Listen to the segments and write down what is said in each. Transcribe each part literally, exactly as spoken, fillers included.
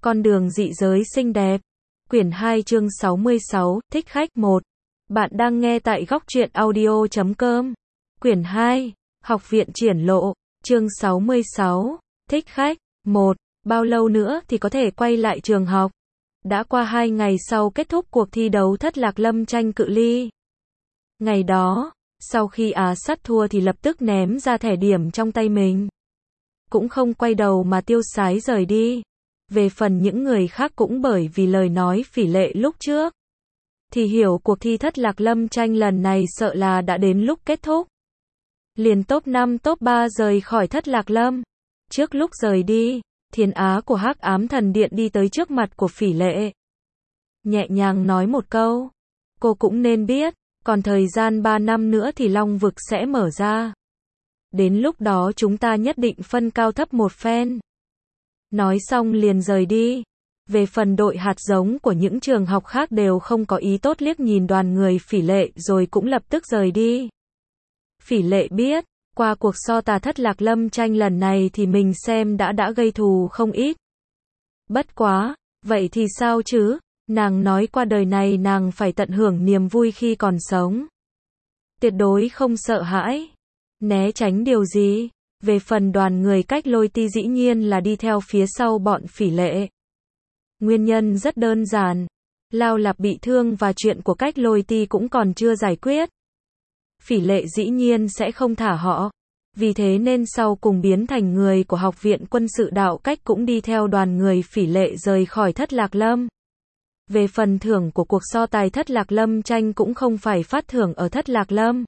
Con đường dị giới xinh đẹp. Quyển hai chương sáu mươi sáu, thích khách một. Bạn đang nghe tại góc truyện audio chấm com. Quyển hai, Học viện triển lộ, chương sáu mươi sáu, thích khách một. Bao lâu nữa thì có thể quay lại trường học? Đã qua hai ngày sau kết thúc cuộc thi đấu thất lạc lâm tranh cự ly. Ngày đó, sau khi Á Sắt thua thì lập tức ném ra thẻ điểm trong tay mình. Cũng không quay đầu mà tiêu sái rời đi. Về phần những người khác cũng bởi vì lời nói Phỉ Lệ lúc trước, thì hiểu cuộc thi thất lạc lâm tranh lần này sợ là đã đến lúc kết thúc. Liền top năm top ba rời khỏi thất lạc lâm. Trước lúc rời đi, Thiên Á của Hắc Ám Thần Điện đi tới trước mặt của Phỉ Lệ. Nhẹ nhàng nói một câu. Cô cũng nên biết, còn thời gian ba năm nữa thì Long vực sẽ mở ra. Đến lúc đó chúng ta nhất định phân cao thấp một phen. Nói xong liền rời đi. Về phần đội hạt giống của những trường học khác đều không có ý tốt liếc nhìn đoàn người Phỉ Lệ rồi cũng lập tức rời đi. Phỉ Lệ biết, qua cuộc so tà thất lạc lâm tranh lần này thì mình xem đã đã gây thù không ít. Bất quá, vậy thì sao chứ? Nàng nói qua đời này nàng phải tận hưởng niềm vui khi còn sống. Tuyệt đối không sợ hãi, né tránh điều gì. Về phần đoàn người Cách Lôi Ti dĩ nhiên là đi theo phía sau bọn Phỉ Lệ. Nguyên nhân rất đơn giản. Lao Lạp bị thương và chuyện của Cách Lôi Ti cũng còn chưa giải quyết. Phỉ Lệ dĩ nhiên sẽ không thả họ. Vì thế nên sau cùng biến thành người của Học viện Quân sự Đạo Cách cũng đi theo đoàn người Phỉ Lệ rời khỏi thất lạc lâm. Về phần thưởng của cuộc so tài thất lạc lâm tranh cũng không phải phát thưởng ở thất lạc lâm,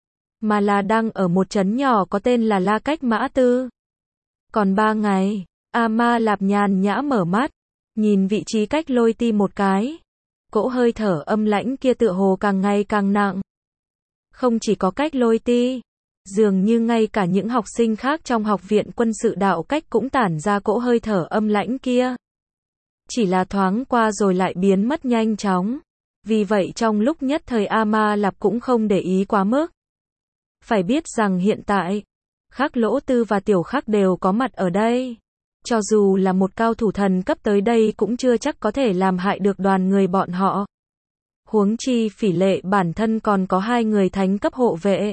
mà là đang ở một trấn nhỏ có tên là La Cách Mã Tư. Còn ba ngày, A Ma Lạp nhàn nhã mở mắt, nhìn vị trí Cách Lôi Ti một cái. Cỗ hơi thở âm lãnh kia tựa hồ càng ngày càng nặng. Không chỉ có Cách Lôi Ti, dường như ngay cả những học sinh khác trong Học viện Quân sự Đạo Cách cũng tản ra cỗ hơi thở âm lãnh kia. Chỉ là thoáng qua rồi lại biến mất nhanh chóng. Vì vậy trong lúc nhất thời A Ma Lạp cũng không để ý quá mức. Phải biết rằng hiện tại, Khắc Lỗ Tư và Tiểu Khắc đều có mặt ở đây. Cho dù là một cao thủ thần cấp tới đây cũng chưa chắc có thể làm hại được đoàn người bọn họ. Huống chi Phỉ Lệ bản thân còn có hai người thánh cấp hộ vệ.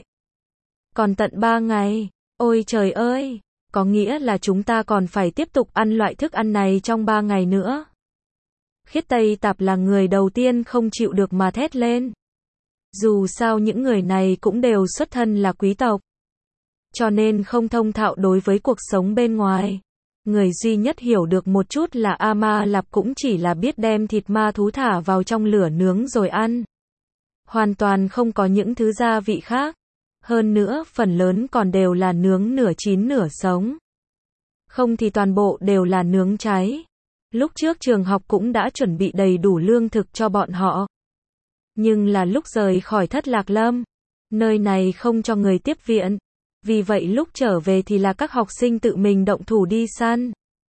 Còn tận ba ngày, ôi trời ơi, có nghĩa là chúng ta còn phải tiếp tục ăn loại thức ăn này trong ba ngày nữa. Khiết Tây Tạp là người đầu tiên không chịu được mà thét lên. Dù sao những người này cũng đều xuất thân là quý tộc, cho nên không thông thạo đối với cuộc sống bên ngoài. Người duy nhất hiểu được một chút là A Ma Lạp cũng chỉ là biết đem thịt ma thú thả vào trong lửa nướng rồi ăn. Hoàn toàn không có những thứ gia vị khác. Hơn nữa phần lớn còn đều là nướng nửa chín nửa sống. Không thì toàn bộ đều là nướng cháy. Lúc trước trường học cũng đã chuẩn bị đầy đủ lương thực cho bọn họ. Nhưng là lúc rời khỏi thất lạc lâm, nơi này không cho người tiếp viện. Vì vậy lúc trở về thì là các học sinh tự mình động thủ đi săn.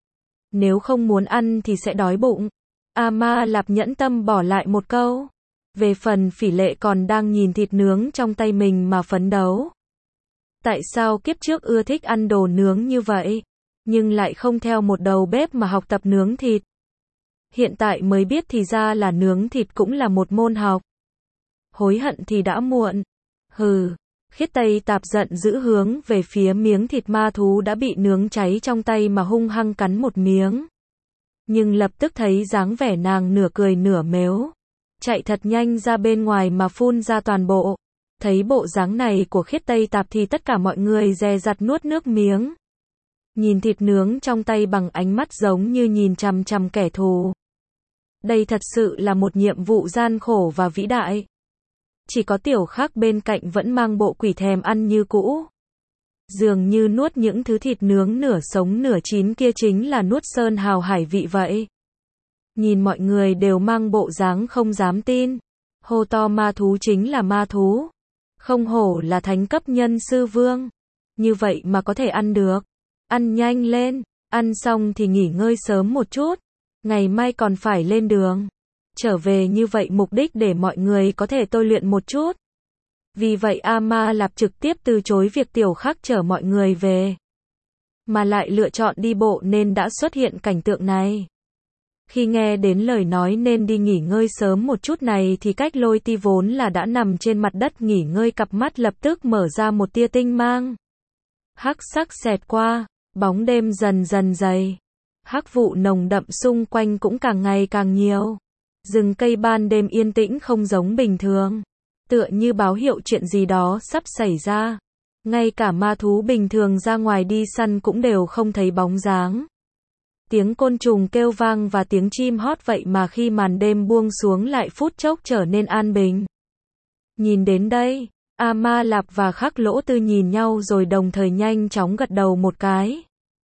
Nếu không muốn ăn thì sẽ đói bụng. A Ma Lạp nhẫn tâm bỏ lại một câu. Về phần Phỉ Lệ còn đang nhìn thịt nướng trong tay mình mà phấn đấu. Tại sao kiếp trước ưa thích ăn đồ nướng như vậy, nhưng lại không theo một đầu bếp mà học tập nướng thịt. Hiện tại mới biết thì ra là nướng thịt cũng là một môn học. Hối hận thì đã muộn. Hừ. Khiết Tây Tạp giận dữ hướng về phía miếng thịt ma thú đã bị nướng cháy trong tay mà hung hăng cắn một miếng. Nhưng lập tức thấy dáng vẻ nàng nửa cười nửa mếu. Chạy thật nhanh ra bên ngoài mà phun ra toàn bộ. Thấy bộ dáng này của Khiết Tây Tạp thì tất cả mọi người dè dặt nuốt nước miếng. Nhìn thịt nướng trong tay bằng ánh mắt giống như nhìn chằm chằm kẻ thù. Đây thật sự là một nhiệm vụ gian khổ và vĩ đại. Chỉ có Tiểu Khắc bên cạnh vẫn mang bộ quỷ thèm ăn như cũ. Dường như nuốt những thứ thịt nướng nửa sống nửa chín kia chính là nuốt sơn hào hải vị vậy. Nhìn mọi người đều mang bộ dáng không dám tin. Hô to ma thú chính là ma thú. Không hổ là thánh cấp nhân sư vương. Như vậy mà có thể ăn được. Ăn nhanh lên, ăn xong thì nghỉ ngơi sớm một chút. Ngày mai còn phải lên đường. Trở về như vậy mục đích để mọi người có thể tôi luyện một chút. Vì vậy A Ma Lạp trực tiếp từ chối việc Tiểu Khắc chở mọi người về. Mà lại lựa chọn đi bộ nên đã xuất hiện cảnh tượng này. Khi nghe đến lời nói nên đi nghỉ ngơi sớm một chút này thì Cách Lôi Ti vốn là đã nằm trên mặt đất nghỉ ngơi, cặp mắt lập tức mở ra một tia tinh mang. Hắc sắc xẹt qua, bóng đêm dần dần dày. Hắc vụ nồng đậm xung quanh cũng càng ngày càng nhiều. Rừng cây ban đêm yên tĩnh không giống bình thường, tựa như báo hiệu chuyện gì đó sắp xảy ra. Ngay cả ma thú bình thường ra ngoài đi săn cũng đều không thấy bóng dáng. Tiếng côn trùng kêu vang và tiếng chim hót vậy mà khi màn đêm buông xuống lại phút chốc trở nên an bình. Nhìn đến đây, A Ma Lạp và Khắc Lỗ Tư nhìn nhau rồi đồng thời nhanh chóng gật đầu một cái.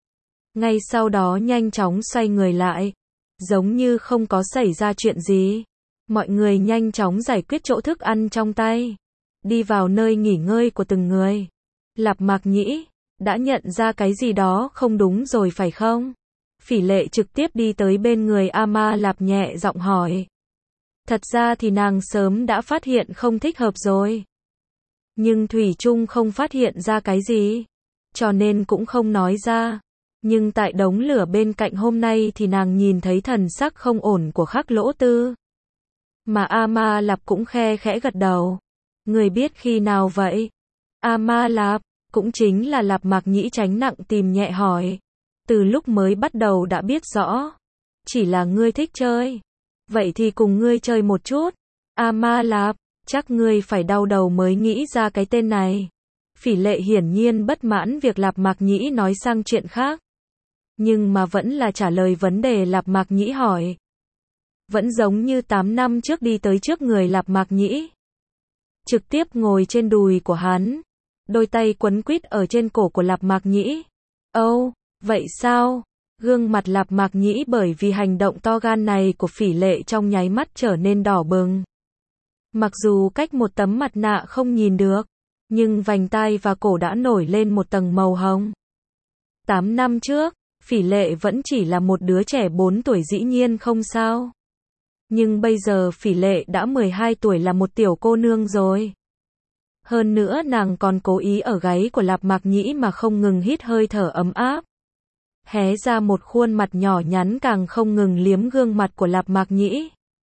Ngay sau đó nhanh chóng xoay người lại, giống như không có xảy ra chuyện gì. Mọi người nhanh chóng giải quyết chỗ thức ăn trong tay, đi vào nơi nghỉ ngơi của từng người. Lạp Mạc Nhĩ, đã nhận ra cái gì đó không đúng rồi phải không? Phỉ Lệ trực tiếp đi tới bên người A Ma Lạp nhẹ giọng hỏi. Thật ra thì nàng sớm đã phát hiện không thích hợp rồi. Nhưng Thủy Chung không phát hiện ra cái gì, cho nên cũng không nói ra. Nhưng tại đống lửa bên cạnh hôm nay thì nàng nhìn thấy thần sắc không ổn của Khắc Lỗ Tư. Mà A Ma Lạp cũng khe khẽ gật đầu. Người biết khi nào vậy? A Ma Lạp, cũng chính là Lạp Mạc Nhĩ tránh nặng tìm nhẹ hỏi. Từ lúc mới bắt đầu đã biết rõ. Chỉ là ngươi thích chơi. Vậy thì cùng ngươi chơi một chút. A Ma Lạp, chắc ngươi phải đau đầu mới nghĩ ra cái tên này. Phỉ Lệ hiển nhiên bất mãn việc Lạp Mạc Nhĩ nói sang chuyện khác. Nhưng mà vẫn là trả lời vấn đề Lạp Mạc Nhĩ hỏi. Vẫn giống như tám năm trước đi tới trước người Lạp Mạc Nhĩ. Trực tiếp ngồi trên đùi của hắn. Đôi tay quấn quýt ở trên cổ của Lạp Mạc Nhĩ. Âu, oh, vậy sao? Gương mặt Lạp Mạc Nhĩ bởi vì hành động to gan này của Phỉ Lệ trong nháy mắt trở nên đỏ bừng. Mặc dù cách một tấm mặt nạ không nhìn được, nhưng vành tai và cổ đã nổi lên một tầng màu hồng. Tám năm trước, Phỉ Lệ vẫn chỉ là một đứa trẻ bốn tuổi dĩ nhiên không sao. Nhưng bây giờ Phỉ Lệ đã mười hai tuổi là một tiểu cô nương rồi. Hơn nữa nàng còn cố ý ở gáy của Lạp Mạc Nhĩ mà không ngừng hít hơi thở ấm áp. Hé ra một khuôn mặt nhỏ nhắn càng không ngừng liếm gương mặt của Lạp Mạc Nhĩ.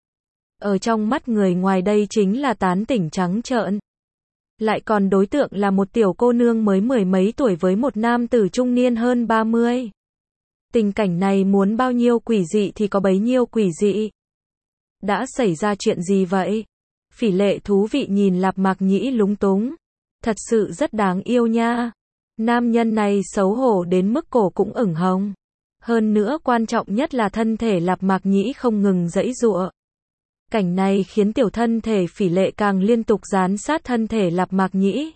Ở trong mắt người ngoài đây chính là tán tỉnh trắng trợn. Lại còn đối tượng là một tiểu cô nương mới mười mấy tuổi với một nam tử trung niên hơn ba mươi. Tình cảnh này muốn bao nhiêu quỷ dị thì có bấy nhiêu quỷ dị. Đã xảy ra chuyện gì vậy? Phỉ Lệ thú vị nhìn Lạp Mạc Nhĩ lúng túng. Thật sự rất đáng yêu nha. Nam nhân này xấu hổ đến mức cổ cũng ửng hồng. Hơn nữa quan trọng nhất là thân thể Lạp Mạc Nhĩ không ngừng giãy giụa. Cảnh này khiến tiểu thân thể Phỉ Lệ càng liên tục dán sát thân thể Lạp Mạc Nhĩ.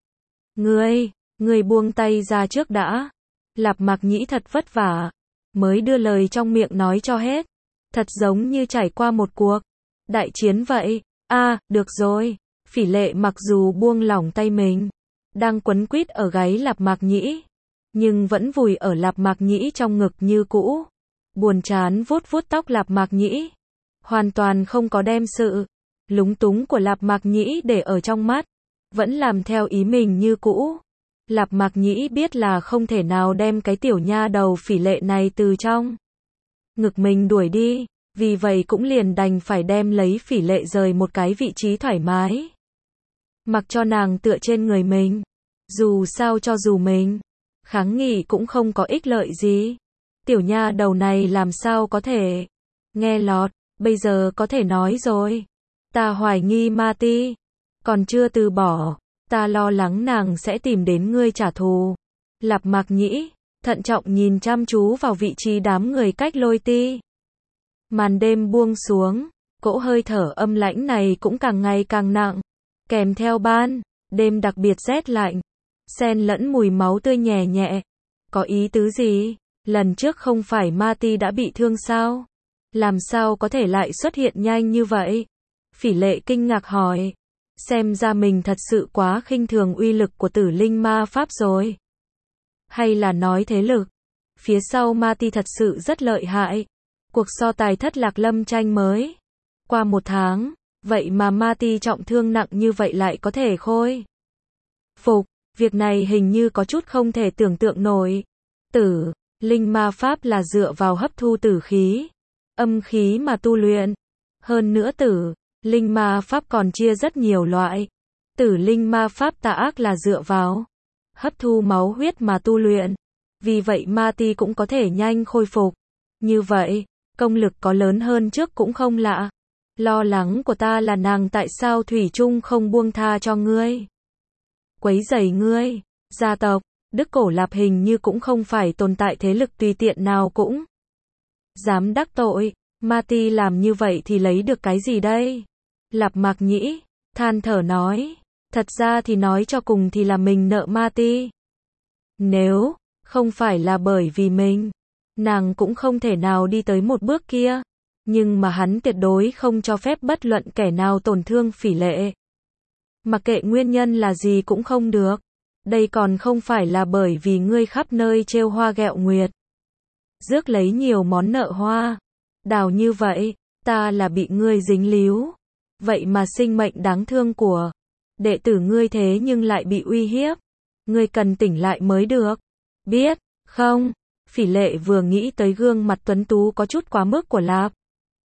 Ngươi, ngươi buông tay ra trước đã. Lạp Mạc Nhĩ thật vất vả, mới đưa lời trong miệng nói cho hết. Thật giống như trải qua một cuộc đại chiến vậy. A, à, được rồi. Phỉ Lệ mặc dù buông lỏng tay mình, đang quấn quýt ở gáy Lạp Mạc Nhĩ, nhưng vẫn vùi ở Lạp Mạc Nhĩ trong ngực như cũ. Buồn chán vuốt vuốt tóc Lạp Mạc Nhĩ. Hoàn toàn không có đem sự lúng túng của Lạp Mạc Nhĩ để ở trong mắt. Vẫn làm theo ý mình như cũ. Lạp Mạc Nhĩ biết là không thể nào đem cái tiểu nha đầu Phỉ Lệ này từ trong ngực mình đuổi đi. Vì vậy cũng liền đành phải đem lấy Phỉ Lệ rời một cái vị trí thoải mái. Mặc cho nàng tựa trên người mình. Dù sao cho dù mình kháng nghị cũng không có ích lợi gì. Tiểu nha đầu này làm sao có thể nghe lọt. Bây giờ có thể nói rồi. Ta hoài nghi Ma Ti còn chưa từ bỏ. Ta lo lắng nàng sẽ tìm đến ngươi trả thù. Lạp Mạc Nhĩ thận trọng nhìn chăm chú vào vị trí đám người Cách Lôi Ti. Màn đêm buông xuống, cỗ hơi thở âm lãnh này cũng càng ngày càng nặng, kèm theo ban đêm đặc biệt rét lạnh, xen lẫn mùi máu tươi nhẹ nhẹ. Có ý tứ gì? Lần trước không phải Ma Ti đã bị thương sao? Làm sao có thể lại xuất hiện nhanh như vậy? Phỉ Lệ kinh ngạc hỏi. Xem ra mình thật sự quá khinh thường uy lực của Tử Linh Ma Pháp rồi. Hay là nói thế lực phía sau Ma Ti thật sự rất lợi hại. Cuộc so tài Thất Lạc Lâm tranh mới qua một tháng, vậy mà Ma Ti trọng thương nặng như vậy lại có thể khôi phục. Việc này hình như có chút không thể tưởng tượng nổi. Tử Linh Ma Pháp là dựa vào hấp thu tử khí, âm khí mà tu luyện. Hơn nữa tử, linh ma pháp còn chia rất nhiều loại. Tử linh ma pháp tà ác là dựa vào hấp thu máu huyết mà tu luyện. Vì vậy ma ti cũng có thể nhanh khôi phục. Như vậy, công lực có lớn hơn trước cũng không lạ. Lo lắng của ta là nàng tại sao thủy chung không buông tha cho ngươi. Quấy rầy ngươi, gia tộc, Đức Cổ Lạp hình như cũng không phải tồn tại thế lực tùy tiện nào cũng dám đắc tội. Ma ti làm như vậy thì lấy được cái gì đây? Lạp Mạc Nhĩ, than thở nói. Thật ra thì nói cho cùng thì là mình nợ ma ti. Nếu không phải là bởi vì mình, nàng cũng không thể nào đi tới một bước kia. Nhưng mà hắn tuyệt đối không cho phép bất luận kẻ nào tổn thương Phỉ Lệ. Mặc kệ nguyên nhân là gì cũng không được. Đây còn không phải là bởi vì ngươi khắp nơi trêu hoa ghẹo nguyệt. Rước lấy nhiều món nợ hoa. Đào như vậy, ta là bị ngươi dính líu. Vậy mà sinh mệnh đáng thương của đệ tử ngươi thế nhưng lại bị uy hiếp. Ngươi cần tỉnh lại mới được. Biết, không? Phỉ Lệ vừa nghĩ tới gương mặt tuấn tú có chút quá mức của Lạp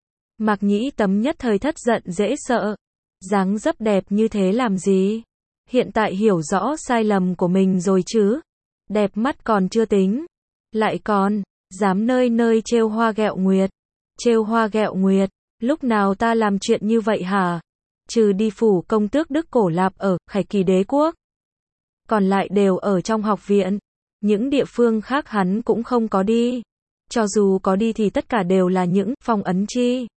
Mạc Nhĩ tấm nhất thời thất giận dễ sợ. Dáng dấp đẹp như thế làm gì? Hiện tại hiểu rõ sai lầm của mình rồi chứ. Đẹp mắt còn chưa tính. Lại còn, dám nơi nơi trêu hoa ghẹo nguyệt. Trêu hoa ghẹo nguyệt, lúc nào ta làm chuyện như vậy hả? Trừ đi phủ công tước Đức Cổ Lạp ở Khải Kỳ Đế Quốc. Còn lại đều ở trong học viện. Những địa phương khác hắn cũng không có đi. Cho dù có đi thì tất cả đều là những phong ấn chi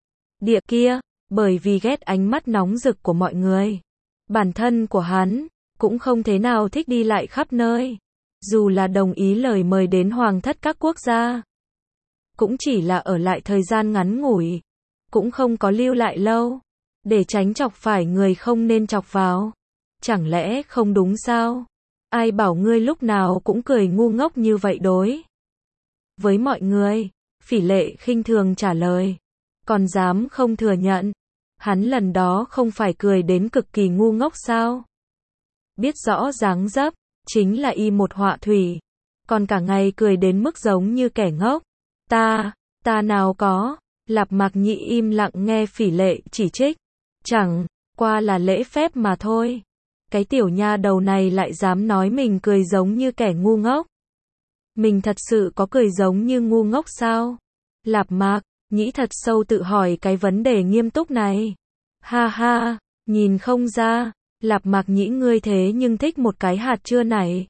địa kia, bởi vì ghét ánh mắt nóng rực của mọi người. Bản thân của hắn cũng không thế nào thích đi lại khắp nơi. Dù là đồng ý lời mời đến hoàng thất các quốc gia, cũng chỉ là ở lại thời gian ngắn ngủi, cũng không có lưu lại lâu, để tránh chọc phải người không nên chọc vào. Chẳng lẽ không đúng sao? Ai bảo ngươi lúc nào cũng cười ngu ngốc như vậy đối với mọi người? Phỉ Lệ khinh thường trả lời. Còn dám không thừa nhận. Hắn lần đó không phải cười đến cực kỳ ngu ngốc sao? Biết rõ dáng dấp, chính là y một họa thủy. Còn cả ngày cười đến mức giống như kẻ ngốc. Ta, ta nào có. Lạp Mạc Nhĩ im lặng nghe Phỉ Lệ chỉ trích. Chẳng qua là lễ phép mà thôi. Cái tiểu nha đầu này lại dám nói mình cười giống như kẻ ngu ngốc. Mình thật sự có cười giống như ngu ngốc sao? Lạp Mạc Nhĩ thật sâu tự hỏi cái vấn đề nghiêm túc này. Ha ha, nhìn không ra. Lạp Mạc Nhĩ ngươi thế nhưng thích một cái hạt chưa nảy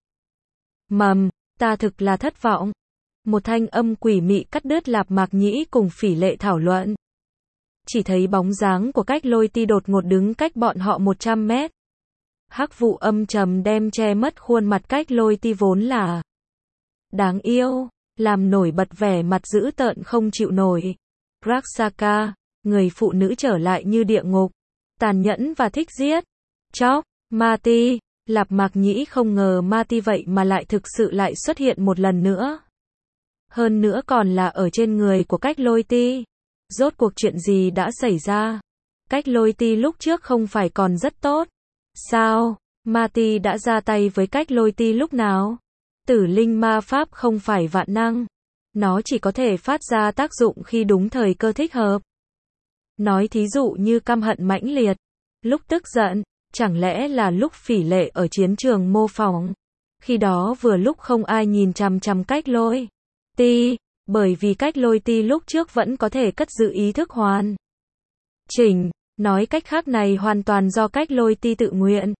mầm, ta thực là thất vọng. Một thanh âm quỷ mị cắt đứt Lạp Mạc Nhĩ cùng Phỉ Lệ thảo luận. Chỉ thấy bóng dáng của Cách Lôi Ti đột ngột đứng cách bọn họ một trăm mét. Hắc vụ âm trầm đem che mất khuôn mặt Cách Lôi Ti vốn là đáng yêu, làm nổi bật vẻ mặt dữ tợn không chịu nổi. Rakshaka, người phụ nữ trở lại như địa ngục, tàn nhẫn và thích giết, chóc, Ma Ti. Lạp Mạc Nhĩ không ngờ Ma Ti vậy mà lại thực sự lại xuất hiện một lần nữa. Hơn nữa còn là ở trên người của Cách Lôi Ti. Rốt cuộc chuyện gì đã xảy ra? Cách Lôi Ti lúc trước không phải còn rất tốt sao? Ma Ti đã ra tay với Cách Lôi Ti lúc nào? Tử linh ma pháp không phải vạn năng. Nó chỉ có thể phát ra tác dụng khi đúng thời cơ thích hợp. Nói thí dụ như căm hận mãnh liệt, lúc tức giận, chẳng lẽ là lúc Phỉ Lệ ở chiến trường mô phỏng. Khi đó vừa lúc không ai nhìn chằm chằm Cách Lôi Ti, bởi vì Cách Lôi Ti lúc trước vẫn có thể cất giữ ý thức hoàn chỉnh, nói cách khác này hoàn toàn do Cách Lôi Ti tự nguyện.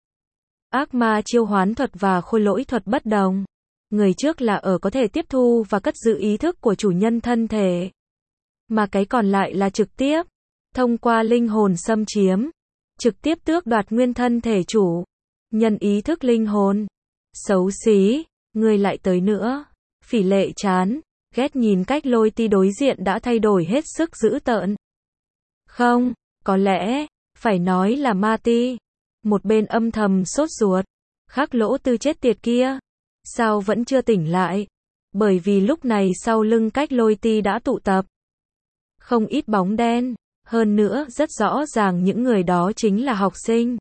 Ác ma chiêu hoán thuật và khôi lỗi thuật bất đồng. Người trước là ở có thể tiếp thu và cất giữ ý thức của chủ nhân thân thể. Mà cái còn lại là trực tiếp, thông qua linh hồn xâm chiếm, trực tiếp tước đoạt nguyên thân thể chủ. Nhân ý thức linh hồn. Xấu xí, người lại tới nữa. Phỉ Lệ chán, ghét nhìn Cách Lôi Ti đối diện đã thay đổi hết sức dữ tợn. Không, có lẽ, phải nói là Ma Ti. Một bên âm thầm sốt ruột. Khắc Lỗ Tư chết tiệt kia. Sao vẫn chưa tỉnh lại? Bởi vì lúc này sau lưng Cách Lôi Ti đã tụ tập không ít bóng đen. Hơn nữa rất rõ ràng những người đó chính là học sinh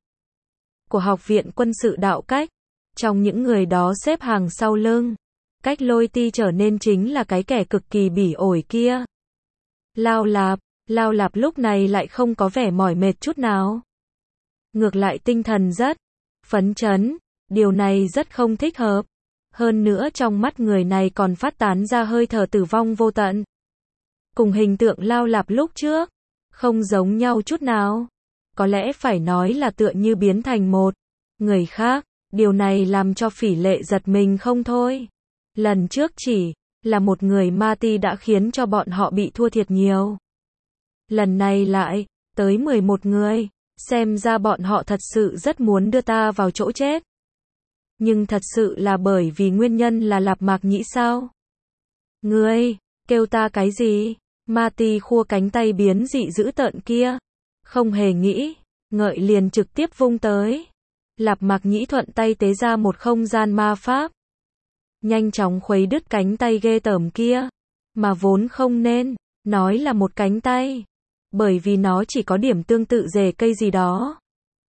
của Học viện Quân sự Đạo Cách. Trong những người đó xếp hàng sau lưng Cách Lôi Ti trở nên chính là cái kẻ cực kỳ bỉ ổi kia. Lao Lạp, Lao Lạp lúc này lại không có vẻ mỏi mệt chút nào. Ngược lại tinh thần rất phấn chấn, điều này rất không thích hợp. Hơn nữa trong mắt người này còn phát tán ra hơi thở tử vong vô tận. Cùng hình tượng Lao Lạp lúc trước, không giống nhau chút nào. Có lẽ phải nói là tựa như biến thành một người khác, điều này làm cho Phỉ Lệ giật mình không thôi. Lần trước chỉ là một người ma ti đã khiến cho bọn họ bị thua thiệt nhiều. Lần này lại tới mười một người, xem ra bọn họ thật sự rất muốn đưa ta vào chỗ chết. Nhưng thật sự là bởi vì nguyên nhân là Lạp Mạc Nhĩ sao? Ngươi, kêu ta cái gì? Ma ti khua cánh tay biến dị dữ tợn kia. Không hề nghĩ, ngợi liền trực tiếp vung tới. Lạp Mạc Nhĩ thuận tay tế ra một không gian ma pháp. Nhanh chóng khuấy đứt cánh tay ghê tởm kia. Mà vốn không nên, nói là một cánh tay. Bởi vì nó chỉ có điểm tương tự rễ cây gì đó.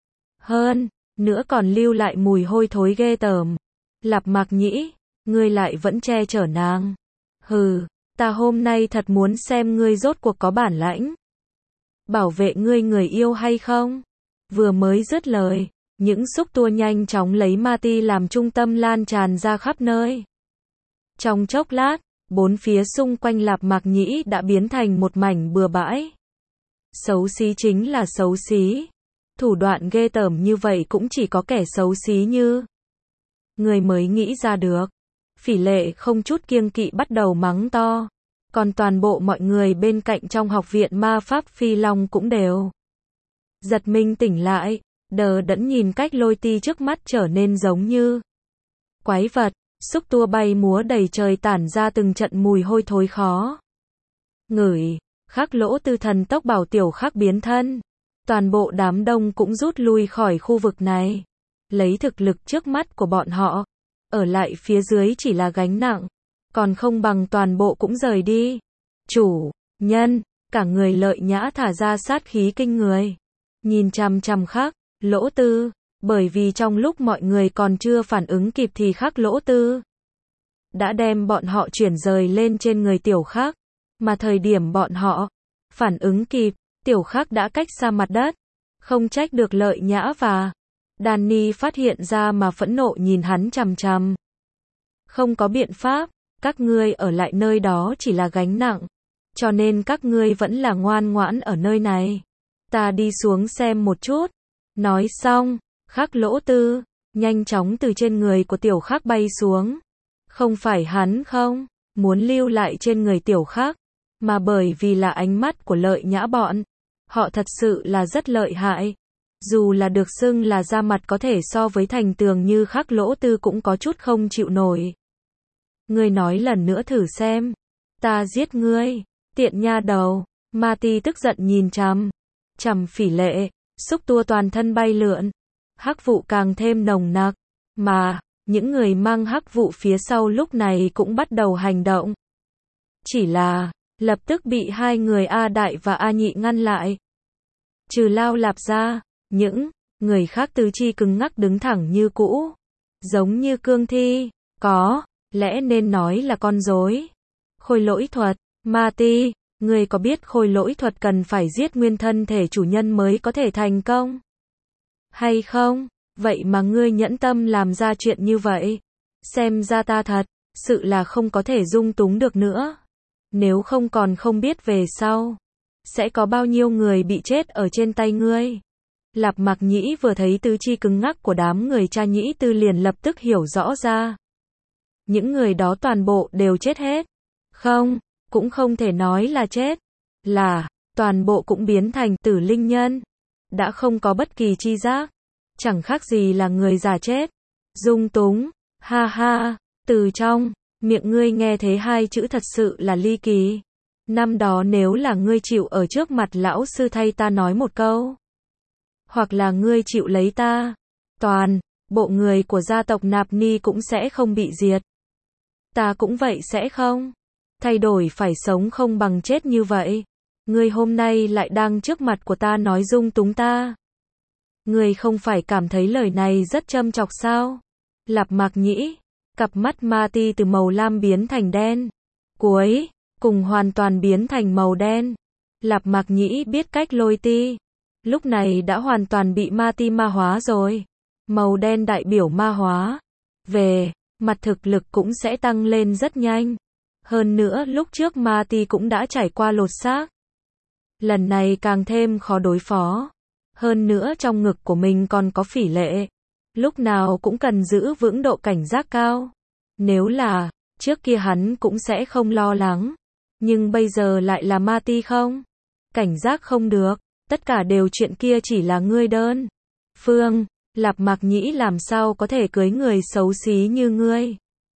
Hơn nữa còn lưu lại mùi hôi thối ghê tởm. Lạp Mạc Nhĩ, ngươi lại vẫn che chở nàng. Hừ, ta hôm nay thật muốn xem ngươi rốt cuộc có bản lãnh. Bảo vệ ngươi người yêu hay không? Vừa mới dứt lời, những xúc tua nhanh chóng lấy ma ti làm trung tâm lan tràn ra khắp nơi. Trong chốc lát, bốn phía xung quanh Lạp Mạc Nhĩ đã biến thành một mảnh bừa bãi. Xấu xí chính là xấu xí. Thủ đoạn ghê tởm như vậy cũng chỉ có kẻ xấu xí như người mới nghĩ ra được. Phỉ Lệ không chút kiêng kỵ bắt đầu mắng to. Còn toàn bộ mọi người bên cạnh trong học viện ma pháp Phi Long cũng đều giật mình tỉnh lại, đờ đẫn nhìn cách lôi ti trước mắt trở nên giống như quái vật, xúc tua bay múa đầy trời tản ra từng trận mùi hôi thối khó ngửi. Khắc Lỗ Tư thần tốc bảo tiểu Khắc biến thân. Toàn bộ đám đông cũng rút lui khỏi khu vực này. Lấy thực lực trước mắt của bọn họ, ở lại phía dưới chỉ là gánh nặng, còn không bằng toàn bộ cũng rời đi. Chủ nhân, cả người Lợi Nhã thả ra sát khí kinh người. Nhìn chằm chằm Khắc Lỗ Tư, bởi vì trong lúc mọi người còn chưa phản ứng kịp thì Khắc Lỗ Tư đã đem bọn họ chuyển rời lên trên người tiểu Khắc. Mà thời điểm bọn họ phản ứng kịp, tiểu Khắc đã cách xa mặt đất. Không trách được Lợi Nhã và Danny phát hiện ra mà phẫn nộ nhìn hắn chằm chằm. Không có biện pháp, các ngươi ở lại nơi đó chỉ là gánh nặng. Cho nên các ngươi vẫn là ngoan ngoãn ở nơi này. Ta đi xuống xem một chút. Nói xong, Khắc Lỗ Tư nhanh chóng từ trên người của tiểu Khắc bay xuống. Không phải hắn không muốn lưu lại trên người tiểu Khắc, mà bởi vì là ánh mắt của Lợi Nhã bọn họ thật sự là rất lợi hại. Dù là được xưng là da mặt có thể so với thành tường như Khắc Lỗ Tư cũng có chút không chịu nổi. Ngươi nói lần nữa thử xem. Ta giết ngươi, tiện nha đầu. Ma ti tức giận nhìn chằm chằm Phỉ Lệ, xúc tua toàn thân bay lượn. Hắc vụ càng thêm nồng nặc, mà những người mang hắc vụ phía sau lúc này cũng bắt đầu hành động. Chỉ là lập tức bị hai người A Đại và A Nhị ngăn lại. Trừ Lao Lạp ra, những người khác tứ chi cứng ngắc đứng thẳng như cũ, giống như cương thi, có lẽ nên nói là con rối. Khôi lỗi thuật, Ma Ti, ngươi có biết khôi lỗi thuật cần phải giết nguyên thân thể chủ nhân mới có thể thành công hay không? Vậy mà ngươi nhẫn tâm làm ra chuyện như vậy. Xem ra ta thật sự là không có thể dung túng được nữa. Nếu không còn không biết về sau sẽ có bao nhiêu người bị chết ở trên tay ngươi. Lạp Mạc Nhĩ vừa thấy tứ chi cứng ngắc của đám người cha Nhĩ Tư liền lập tức hiểu rõ ra. Những người đó toàn bộ đều chết hết. Không, cũng không thể nói là chết. Là, toàn bộ cũng biến thành tử linh nhân. Đã không có bất kỳ chi giác. Chẳng khác gì là người già chết. Dung túng, ha ha, từ trong miệng ngươi nghe thế hai chữ thật sự là ly kỳ. Năm đó nếu là ngươi chịu ở trước mặt lão sư thay ta nói một câu, hoặc là ngươi chịu lấy ta, toàn bộ người của gia tộc Nạp Ni cũng sẽ không bị diệt. Ta cũng vậy sẽ không thay đổi phải sống không bằng chết như vậy. Ngươi hôm nay lại đang trước mặt của ta nói dung túng ta. Ngươi không phải cảm thấy lời này rất châm chọc sao? Lạp Mạc Nhĩ, cặp mắt Ma Ti từ màu lam biến thành đen. Cuối cùng hoàn toàn biến thành màu đen. Lạp Mạc Nhĩ biết cách lôi ti. Lúc này đã hoàn toàn bị ma ti ma hóa rồi. Màu đen đại biểu ma hóa. Về mặt thực lực cũng sẽ tăng lên rất nhanh. Hơn nữa lúc trước ma ti cũng đã trải qua lột xác. Lần này càng thêm khó đối phó. Hơn nữa trong ngực của mình còn có Phỉ Lệ. Lúc nào cũng cần giữ vững độ cảnh giác cao. Nếu là trước kia hắn cũng sẽ không lo lắng. Nhưng bây giờ lại là ma ti không? Cảnh giác không được. Tất cả đều chuyện kia chỉ là ngươi đơn phương. Lạp Mạc Nhĩ làm sao có thể cưới người xấu xí như ngươi?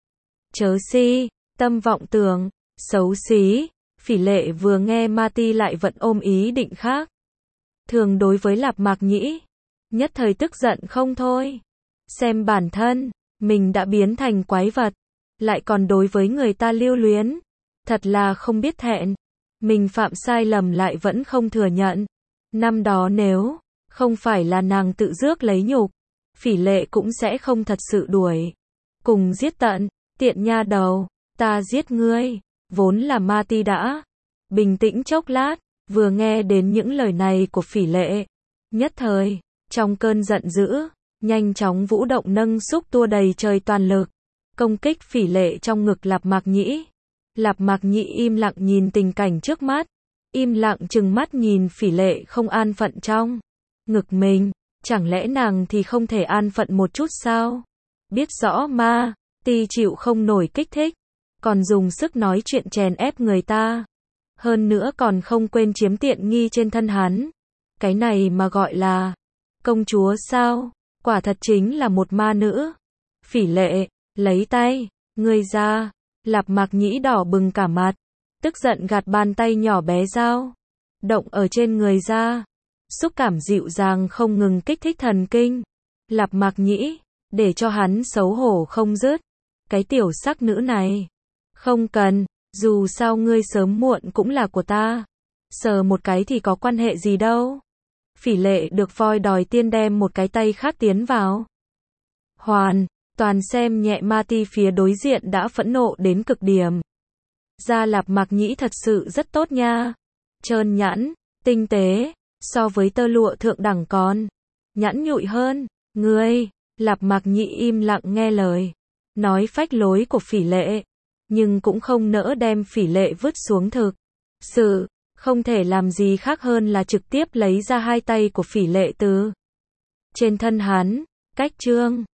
Chớ si, tâm vọng tưởng, xấu xí. Phỉ Lệ vừa nghe ma ti lại vẫn ôm ý định khác. Thường đối với Lạp Mạc Nhĩ, nhất thời tức giận không thôi. Xem bản thân, mình đã biến thành quái vật, lại còn đối với người ta lưu luyến. Thật là không biết thẹn. Mình phạm sai lầm lại vẫn không thừa nhận. Năm đó nếu không phải là nàng tự rước lấy nhục, Phỉ Lệ cũng sẽ không thật sự đuổi. Cùng giết tận, tiện nha đầu, ta giết ngươi, vốn là ma ti đã. Bình tĩnh chốc lát, vừa nghe đến những lời này của Phỉ Lệ. Nhất thời, trong cơn giận dữ, nhanh chóng vũ động nâng xúc tua đầy trời toàn lực. Công kích Phỉ Lệ trong ngực Lạp Mạc Nhĩ. Lạp Mạc Nhĩ im lặng nhìn tình cảnh trước mắt. Im lặng trừng mắt nhìn Phỉ Lệ không an phận trong ngực mình. Chẳng lẽ nàng thì không thể an phận một chút sao? Biết rõ ma ti chịu không nổi kích thích, còn dùng sức nói chuyện chèn ép người ta. Hơn nữa còn không quên chiếm tiện nghi trên thân hắn. Cái này mà gọi là công chúa sao? Quả thật chính là một ma nữ. Phỉ Lệ, lấy tay, ngươi ra. Lạp Mạc Nhĩ đỏ bừng cả mặt, tức giận gạt bàn tay nhỏ bé dao động ở trên người ra. Xúc cảm dịu dàng không ngừng kích thích thần kinh. Lạp Mạc Nhĩ, để cho hắn xấu hổ không dứt. Cái tiểu sắc nữ này. Không cần, dù sao ngươi sớm muộn cũng là của ta. Sờ một cái thì có quan hệ gì đâu. Phỉ Lệ được voi đòi tiên đem một cái tay khác tiến vào. Hoàn toàn xem nhẹ ma ti phía đối diện đã phẫn nộ đến cực điểm. Da Lạp Mạc Nhĩ thật sự rất tốt nha. Trơn nhẵn, tinh tế, so với tơ lụa thượng đẳng còn nhẵn nhụi hơn. Ngươi, Lạp Mạc Nhĩ im lặng nghe lời nói phách lối của Phỉ Lệ, nhưng cũng không nỡ đem Phỉ Lệ vứt xuống thực sự, không thể làm gì khác hơn là trực tiếp lấy ra hai tay của Phỉ Lệ từ trên thân hắn, cách trương